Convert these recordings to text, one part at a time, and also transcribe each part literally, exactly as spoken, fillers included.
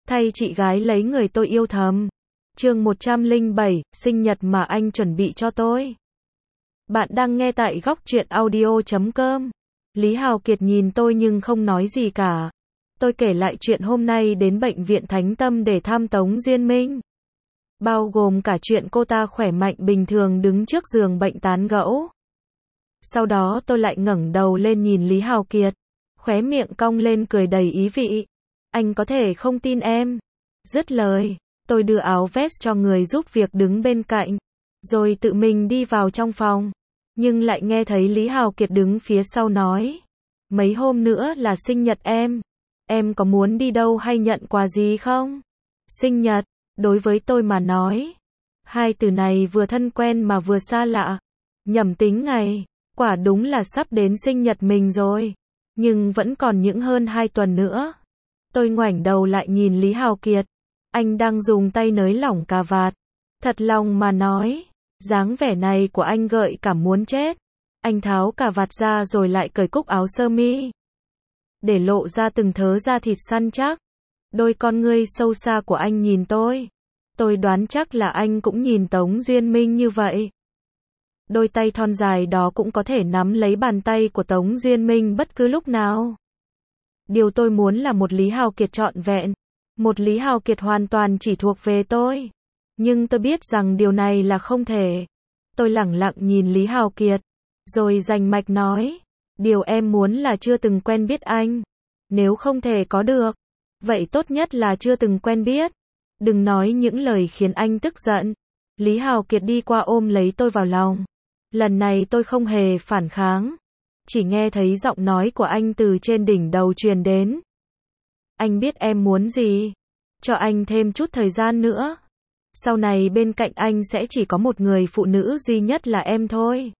thay chị gái lấy người tôi yêu thầm. Chương một trăm lẻ bảy, sinh nhật mà anh chuẩn bị cho tôi. Bạn đang nghe tại góc truyện audio chấm com. Lý Hào Kiệt nhìn tôi nhưng không nói gì cả. Tôi kể lại chuyện hôm nay đến bệnh viện Thánh Tâm để thăm Tống Duyên Minh. Bao gồm cả chuyện cô ta khỏe mạnh bình thường đứng trước giường bệnh tán gẫu. Sau đó tôi lại ngẩng đầu lên nhìn Lý Hào Kiệt. Khóe miệng cong lên cười đầy ý vị. Anh có thể không tin em. Dứt lời, tôi đưa áo vest cho người giúp việc đứng bên cạnh. Rồi tự mình đi vào trong phòng. Nhưng lại nghe thấy Lý Hào Kiệt đứng phía sau nói. Mấy hôm nữa là sinh nhật em. Em có muốn đi đâu hay nhận quà gì không? Sinh nhật, đối với tôi mà nói. Hai từ này vừa thân quen mà vừa xa lạ. Nhẩm tính ngày, quả đúng là sắp đến sinh nhật mình rồi. Nhưng vẫn còn những hơn hai tuần nữa. Tôi ngoảnh đầu lại nhìn Lý Hào Kiệt. Anh đang dùng tay nới lỏng cà vạt. Thật lòng mà nói, dáng vẻ này của anh gợi cảm muốn chết. Anh tháo cà vạt ra rồi lại cởi cúc áo sơ mi. Để lộ ra từng thớ da thịt săn chắc. Đôi con ngươi sâu xa của anh nhìn tôi. Tôi đoán chắc là anh cũng nhìn Tống Duyên Minh như vậy. Đôi tay thon dài đó cũng có thể nắm lấy bàn tay của Tống Duyên Minh bất cứ lúc nào. Điều tôi muốn là một Lý Hào Kiệt trọn vẹn. Một Lý Hào Kiệt hoàn toàn chỉ thuộc về tôi. Nhưng tôi biết rằng điều này là không thể. Tôi lẳng lặng nhìn Lý Hào Kiệt. Rồi rành mạch nói. Điều em muốn là chưa từng quen biết anh. Nếu không thể có được. Vậy tốt nhất là chưa từng quen biết. Đừng nói những lời khiến anh tức giận. Lý Hào Kiệt đi qua ôm lấy tôi vào lòng. Lần này tôi không hề phản kháng. Chỉ nghe thấy giọng nói của anh từ trên đỉnh đầu truyền đến. Anh biết em muốn gì. Cho anh thêm chút thời gian nữa. Sau này bên cạnh anh sẽ chỉ có một người phụ nữ duy nhất là em thôi.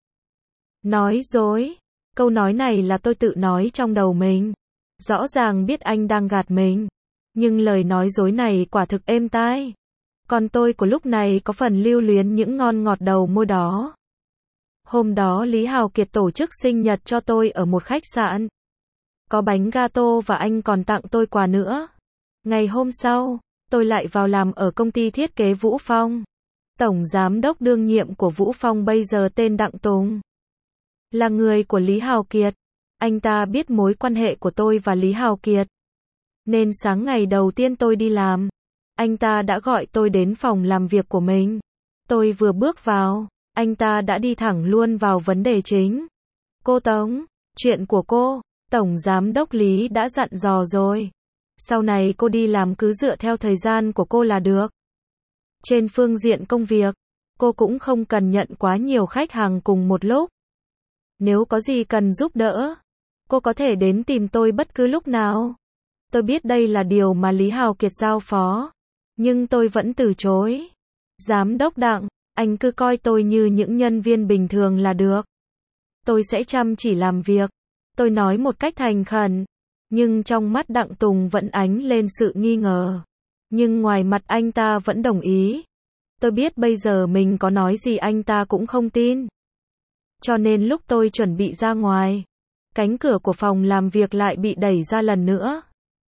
Nói dối. Câu nói này là tôi tự nói trong đầu mình. Rõ ràng biết anh đang gạt mình. Nhưng lời nói dối này quả thực êm tai. Còn tôi của lúc này có phần lưu luyến những ngon ngọt đầu môi đó. Hôm đó Lý Hào Kiệt tổ chức sinh nhật cho tôi ở một khách sạn. Có bánh gato và anh còn tặng tôi quà nữa. Ngày hôm sau, tôi lại vào làm ở công ty thiết kế Vũ Phong. Tổng giám đốc đương nhiệm của Vũ Phong bây giờ tên Đặng Tùng. Là người của Lý Hào Kiệt. Anh ta biết mối quan hệ của tôi và Lý Hào Kiệt. Nên sáng ngày đầu tiên tôi đi làm, anh ta đã gọi tôi đến phòng làm việc của mình. Tôi vừa bước vào, anh ta đã đi thẳng luôn vào vấn đề chính. Cô Tống, chuyện của cô, Tổng Giám đốc Lý đã dặn dò rồi. Sau này cô đi làm cứ dựa theo thời gian của cô là được. Trên phương diện công việc, cô cũng không cần nhận quá nhiều khách hàng cùng một lúc. Nếu có gì cần giúp đỡ, cô có thể đến tìm tôi bất cứ lúc nào. Tôi biết đây là điều mà Lý Hào Kiệt giao phó. Nhưng tôi vẫn từ chối. Giám đốc Đặng, anh cứ coi tôi như những nhân viên bình thường là được. Tôi sẽ chăm chỉ làm việc. Tôi nói một cách thành khẩn. Nhưng trong mắt Đặng Tùng vẫn ánh lên sự nghi ngờ. Nhưng ngoài mặt anh ta vẫn đồng ý. Tôi biết bây giờ mình có nói gì anh ta cũng không tin. Cho nên lúc tôi chuẩn bị ra ngoài, cánh cửa của phòng làm việc lại bị đẩy ra lần nữa.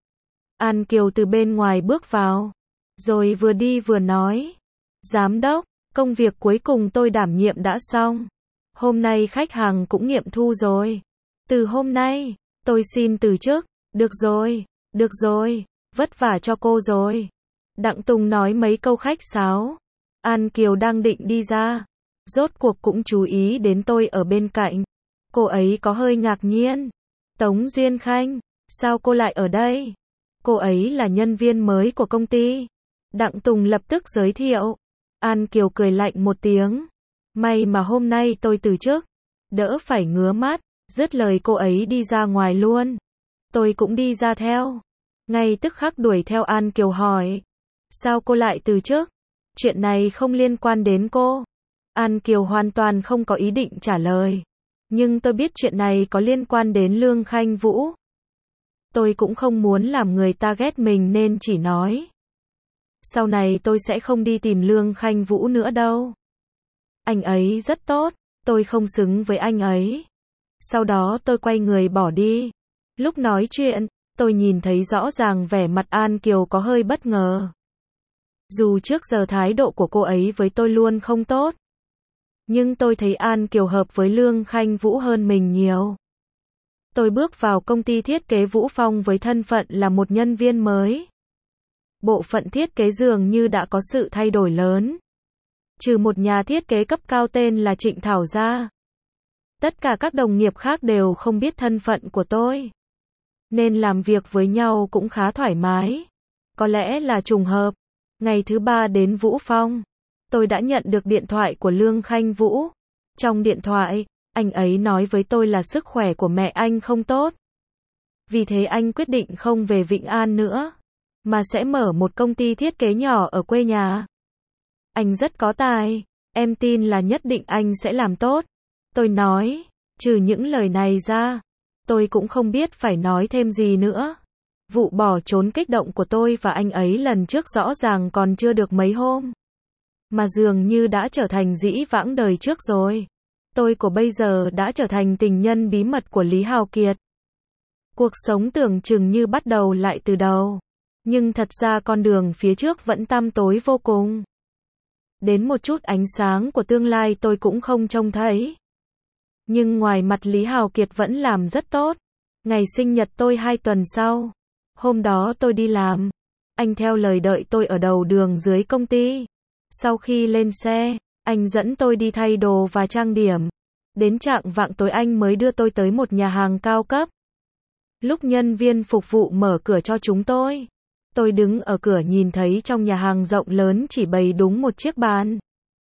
An Kiều từ bên ngoài bước vào. Rồi vừa đi vừa nói. Giám đốc, công việc cuối cùng tôi đảm nhiệm đã xong. Hôm nay khách hàng cũng nghiệm thu rồi. Từ hôm nay, tôi xin từ chức. Được rồi, được rồi, vất vả cho cô rồi. Đặng Tùng nói mấy câu khách sáo. An Kiều đang định đi ra. Rốt cuộc cũng chú ý đến tôi ở bên cạnh. Cô ấy có hơi ngạc nhiên. Tống Duyên Khanh, sao cô lại ở đây? Cô ấy là nhân viên mới của công ty. Đặng Tùng lập tức giới thiệu. An Kiều cười lạnh một tiếng. May mà hôm nay tôi từ chức. Đỡ phải ngứa mắt. Dứt lời cô ấy đi ra ngoài luôn. Tôi cũng đi ra theo. Ngay tức khắc đuổi theo An Kiều hỏi. Sao cô lại từ chức? Chuyện này không liên quan đến cô. An Kiều hoàn toàn không có ý định trả lời. Nhưng tôi biết chuyện này có liên quan đến Lương Khanh Vũ. Tôi cũng không muốn làm người ta ghét mình nên chỉ nói. Sau này tôi sẽ không đi tìm Lương Khanh Vũ nữa đâu. Anh ấy rất tốt, tôi không xứng với anh ấy. Sau đó tôi quay người bỏ đi. Lúc nói chuyện, tôi Tôi nhìn thấy rõ ràng vẻ mặt An Kiều có hơi bất ngờ. Dù trước giờ thái độ của cô ấy với tôi luôn không tốt, nhưng tôi thấy An Kiều hợp với Lương Khanh Vũ hơn mình nhiều. Tôi bước vào công ty thiết kế Vũ Phong với thân phận là một nhân viên mới. Bộ phận thiết kế dường như đã có sự thay đổi lớn. Trừ một nhà thiết kế cấp cao tên là Trịnh Thảo ra, tất cả các đồng nghiệp khác đều không biết thân phận của tôi, nên làm việc với nhau cũng khá thoải mái. Có lẽ là trùng hợp. Ngày thứ ba đến Vũ Phong, tôi đã nhận được điện thoại của Lương Khanh Vũ. Trong điện thoại, anh ấy nói với tôi là sức khỏe của mẹ anh không tốt. Vì thế anh quyết định không về Vĩnh An nữa, mà sẽ mở một công ty thiết kế nhỏ ở quê nhà. Anh rất có tài, em tin là nhất định anh sẽ làm tốt. Tôi nói, trừ những lời này ra, tôi cũng không biết phải nói thêm gì nữa. Vụ bỏ trốn kích động của tôi và anh ấy lần trước rõ ràng còn chưa được mấy hôm, mà dường như đã trở thành dĩ vãng đời trước rồi. Tôi của bây giờ đã trở thành tình nhân bí mật của Lý Hào Kiệt. Cuộc sống tưởng chừng như bắt đầu lại từ đầu, nhưng thật ra con đường phía trước vẫn tăm tối vô cùng. Đến một chút ánh sáng của tương lai tôi cũng không trông thấy. Nhưng ngoài mặt Lý Hào Kiệt vẫn làm rất tốt. Ngày sinh nhật tôi hai tuần sau. Hôm đó tôi đi làm. Anh theo lời đợi tôi ở đầu đường dưới công ty. Sau khi lên xe, anh dẫn tôi đi thay đồ và trang điểm. Đến chạng vạng tối anh mới đưa tôi tới một nhà hàng cao cấp. Lúc nhân viên phục vụ mở cửa cho chúng tôi, tôi đứng ở cửa nhìn thấy trong nhà hàng rộng lớn chỉ bày đúng một chiếc bàn.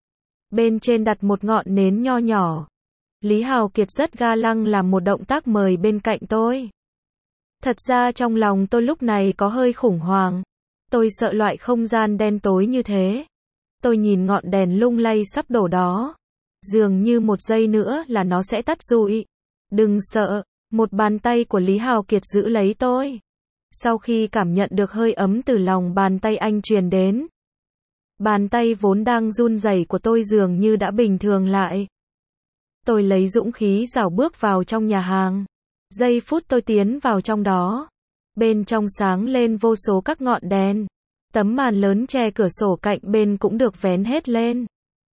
Bên trên đặt một ngọn nến nho nhỏ. Lý Hào Kiệt rất ga lăng làm một động tác mời bên cạnh tôi. Thật ra trong lòng tôi lúc này có hơi khủng hoảng. Tôi sợ loại không gian đen tối như thế. Tôi nhìn ngọn đèn lung lay sắp đổ đó. Dường như một giây nữa là nó sẽ tắt rụi. Đừng sợ, một bàn tay của Lý Hào Kiệt giữ lấy tôi. Sau khi cảm nhận được hơi ấm từ lòng bàn tay anh truyền đến, bàn tay vốn đang run rẩy của tôi dường như đã bình thường lại. Tôi lấy dũng khí rảo bước vào trong nhà hàng. Giây phút tôi tiến vào trong đó, bên trong sáng lên vô số các ngọn đèn. Tấm màn lớn che cửa sổ cạnh bên cũng được vén hết lên.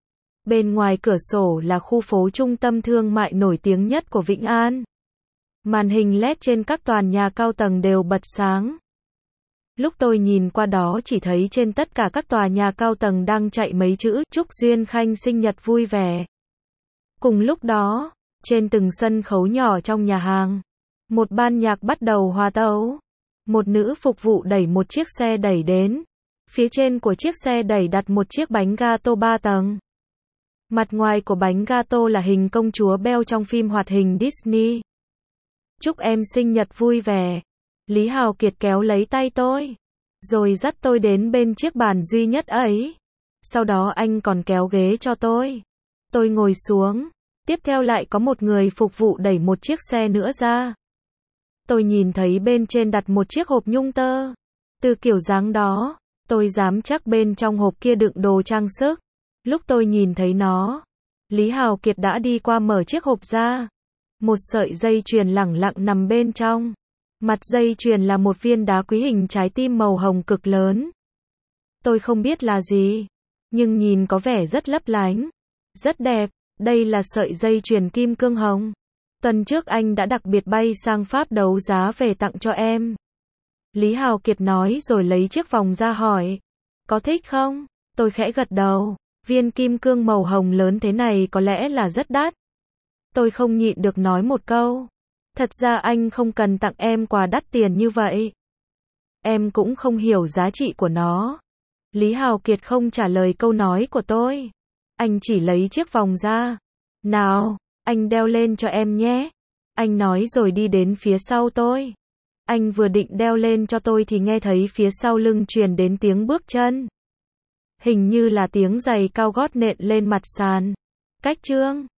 Bên ngoài cửa sổ là khu phố trung tâm thương mại nổi tiếng nhất của Vĩnh An. Màn hình led trên các tòa nhà cao tầng đều bật sáng. Lúc tôi nhìn qua đó chỉ thấy trên tất cả các tòa nhà cao tầng đang chạy mấy chữ chúc Duyên Khanh sinh nhật vui vẻ. Cùng lúc đó, trên từng sân khấu nhỏ trong nhà hàng, một ban nhạc bắt đầu hòa tấu. Một nữ phục vụ đẩy một chiếc xe đẩy đến. Phía trên của chiếc xe đẩy đặt một chiếc bánh gato ba tầng. Mặt ngoài của bánh gato là hình công chúa Belle trong phim hoạt hình Disney. Chúc em sinh nhật vui vẻ. Lý Hào Kiệt kéo lấy tay tôi, rồi dắt tôi đến bên chiếc bàn duy nhất ấy. Sau đó anh còn kéo ghế cho tôi. Tôi ngồi xuống. Tiếp theo lại có một người phục vụ đẩy một chiếc xe nữa ra. Tôi nhìn thấy bên trên đặt một chiếc hộp nhung tơ. Từ kiểu dáng đó, tôi dám chắc bên trong hộp kia đựng đồ trang sức. Lúc tôi nhìn thấy nó, Lý Hào Kiệt đã đi qua mở chiếc hộp ra. Một sợi dây chuyền lẳng lặng nằm bên trong. Mặt dây chuyền là một viên đá quý hình trái tim màu hồng cực lớn. Tôi không biết là gì, nhưng nhìn có vẻ rất lấp lánh, rất đẹp. Đây là sợi dây chuyền kim cương hồng. Tuần trước anh đã đặc biệt bay sang Pháp đấu giá về tặng cho em. Lý Hào Kiệt nói rồi lấy chiếc vòng ra hỏi. Có thích không? Tôi khẽ gật đầu. Viên kim cương màu hồng lớn thế này có lẽ là rất đắt. Tôi không nhịn được nói một câu. Thật ra anh không cần tặng em quà đắt tiền như vậy. Em cũng không hiểu giá trị của nó. Lý Hào Kiệt không trả lời câu nói của tôi. Anh chỉ lấy chiếc vòng ra. Nào, anh đeo lên cho em nhé. Anh nói rồi đi đến phía sau tôi. Anh vừa định đeo lên cho tôi thì nghe thấy phía sau lưng truyền đến tiếng bước chân. Hình như là tiếng giày cao gót nện lên mặt sàn. Cách chương